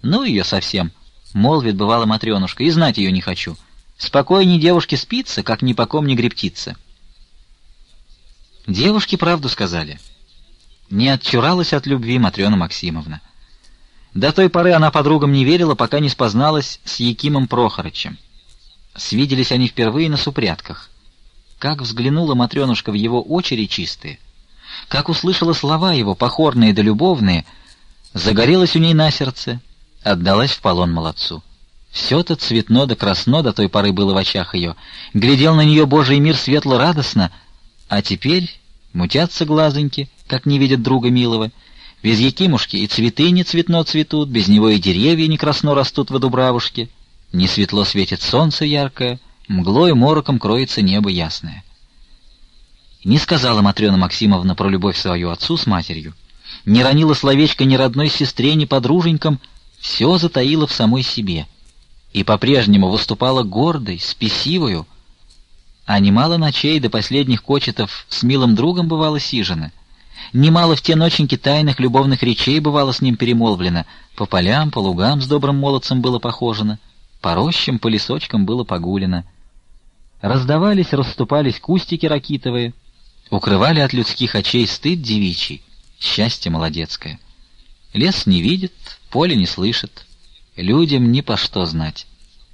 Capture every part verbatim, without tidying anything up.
Ну ее совсем, молвит бывало Матрёнушка, и знать ее не хочу. Спокойней девушке спится, как ни по ком не грептиться. Девушки правду сказали. Не отчуралась от любви Матрёна Максимовна. До той поры она подругам не верила, пока не спозналась с Якимом Прохорычем. Свиделись они впервые на супрятках. Как взглянула Матрёнушка в его очи чистые, как услышала слова его, покорные да любовные, загорелась у ней на сердце, отдалась в полон молодцу. Все-то цветно да красно до той поры было в очах ее, глядел на нее Божий мир светло-радостно, а теперь мутятся глазоньки, как не видят друга милого. Без Якимушки и цветы не цветно цветут, без него и деревья не красно растут во дубравушке, не светло светит солнце яркое, мглой и мороком кроется небо ясное. Не сказала Матрёна Максимовна про любовь свою отцу с матерью, не ронила словечко ни родной сестре, ни подруженькам, все затаила в самой себе и по-прежнему выступала гордой, спесивою, а немало ночей до последних кочетов с милым другом бывало сижено, немало в те ноченьки тайных любовных речей бывало с ним перемолвлено, по полям, по лугам с добрым молодцем было похожено, по рощам, по лесочкам было погулено. Раздавались, расступались кустики ракитовые, укрывали от людских очей стыд девичий, счастье молодецкое. Лес не видит, поле не слышит, людям ни по что знать.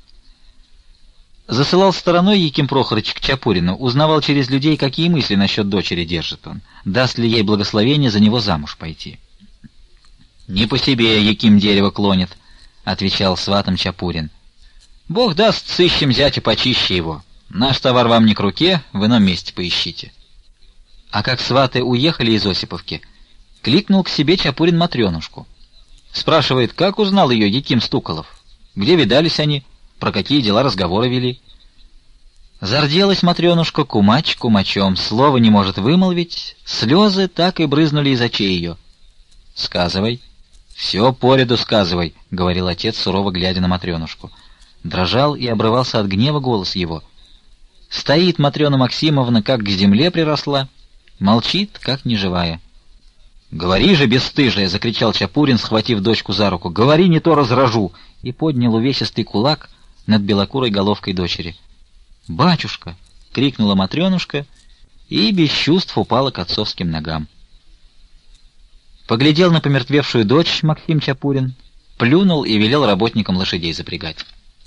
Засылал стороной Яким Прохорыч к Чапурину, узнавал через людей, какие мысли насчет дочери держит он, даст ли ей благословение за него замуж пойти. «Не по себе Яким дерево клонит», — отвечал сватом Чапурин. «Бог даст, сыщем зятя почище его. Наш товар вам не к руке, в ином месте поищите». А как сваты уехали из Осиповки, кликнул к себе Чапурин Матрёнушку. Спрашивает, как узнал ее Яким Стуколов, где видались они, про какие дела разговоры вели. Зарделась Матрёнушка, кумач кумачом, слова не может вымолвить, слезы так и брызнули из очей ее. «Сказывай». «Все поряду сказывай», — говорил отец, сурово глядя на Матрёнушку. Дрожал и обрывался от гнева голос его. Стоит Матрёна Максимовна, как к земле приросла, молчит, как неживая. «Говори же, бесстыжая!» — закричал Чапурин, схватив дочку за руку. «Говори, не то разражу!» И поднял увесистый кулак над белокурой головкой дочери. «Батюшка!» — крикнула Матрёнушка и без чувств упала к отцовским ногам. Поглядел на помертвевшую дочь Максим Чапурин, плюнул и велел работникам лошадей запрягать.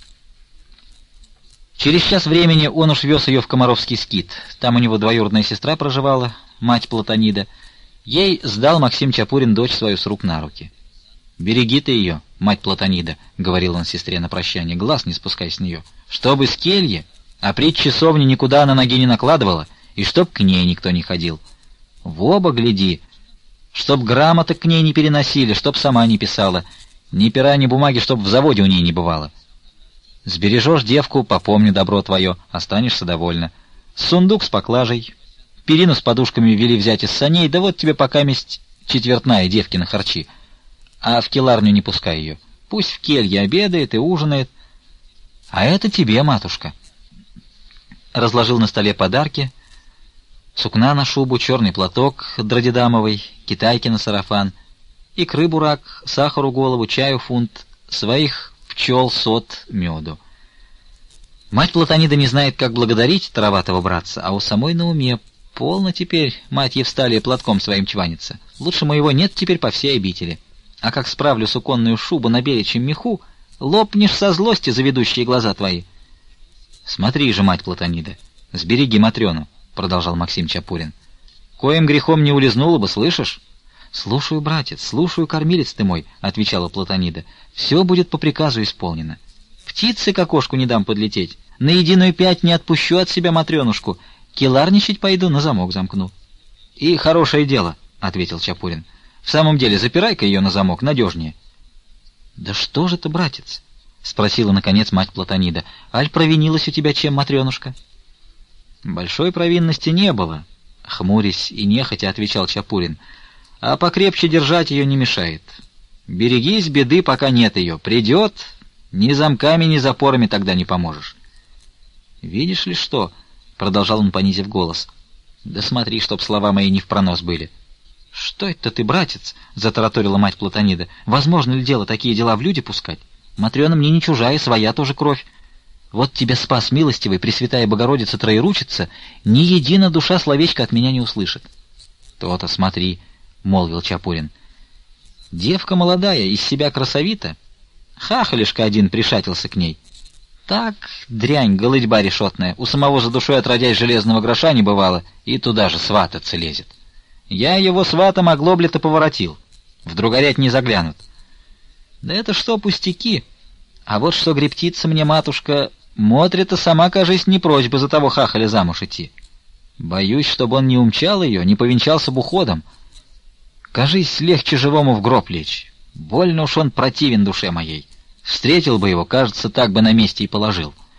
Через час времени он уж вез ее в Комаровский скит. Там у него двоюродная сестра проживала, мать Платонида. Ей сдал Максим Чапурин дочь свою с рук на руки. «Береги ты ее, мать Платонида», — говорил он сестре на прощание, — «глаз не спускай с нее, чтобы с кельи, а пред часовни никуда она ноги не накладывала, и чтоб к ней никто не ходил. В оба гляди, чтоб грамоток к ней не переносили, чтоб сама не писала, ни пера, ни бумаги, чтоб в заводе у ней не бывало. Сбережешь девку, попомню добро твое, останешься довольна. Сундук с поклажей, перину с подушками вели взять из саней, да вот тебе покаместь четвертная девки на харчи. А в келарню не пускай ее. Пусть в келье обедает и ужинает. А это тебе, матушка». Разложил на столе подарки: сукна на шубу, черный платок дродидамовый, китайки на сарафан, икры бурак, сахару голову, чаю фунт, своих пчел сот меду. Мать Платонида не знает, как благодарить тароватого братца, а у самой на уме: полно теперь, мать Евсталия, платком своим чванится. Лучше моего нет теперь по всей обители. А как справлю суконную шубу на беличьем меху, лопнешь со злости за ведущие глаза твои. «Смотри же, мать Платонида, сбереги Матрёну», — продолжал Максим Чапурин. «Коим грехом не улизнула бы, слышишь?» «Слушаю, братец, слушаю, кормилец ты мой», — отвечала Платонида. «Все будет по приказу исполнено. Птицы к окошку не дам подлететь, на единую пять не отпущу от себя Матрёнушку, келарничать пойду, на замок замкну». «И хорошее дело», — ответил Чапурин. «В самом деле, запирай-ка ее на замок, надежнее». «Да что же ты, братец?» — спросила, наконец, мать Платонида. «Аль провинилась у тебя чем, Матрёнушка?» «Большой провинности не было», — хмурясь и нехотя отвечал Чапурин. «А покрепче держать ее не мешает. Берегись беды, пока нет ее. Придет, ни замками, ни запорами тогда не поможешь». «Видишь ли что?» — продолжал он, понизив голос. «Да смотри, чтоб слова мои не в пронос были. «Что это ты, братец?» — затараторила мать Платонида. «Возможно ли дело такие дела в люди пускать? Матрена мне не чужая, своя тоже кровь. Вот тебе спас милостивый, Пресвятая Богородица Троеручица, ни единая душа словечко от меня не услышит». «То-то смотри», — молвил Чапурин. «Девка молодая, из себя красовита. Хахалишка один пришатился к ней. Так, дрянь, голыдьба решетная, у самого за душой отродясь железного гроша не бывало, и туда же свататься лезет. Я его сватом оглобли-то поворотил. Вдруг горять не заглянут. Да это что, пустяки? А вот что грептица мне, матушка, Мотря-то сама, кажись, не прочь бы за того хахаля замуж идти. Боюсь, чтобы он не умчал ее, не повенчался бы уходом. Кажись, легче живому в гроб лечь. Больно уж он противен душе моей. Встретил бы его, кажется, так бы на месте и положил».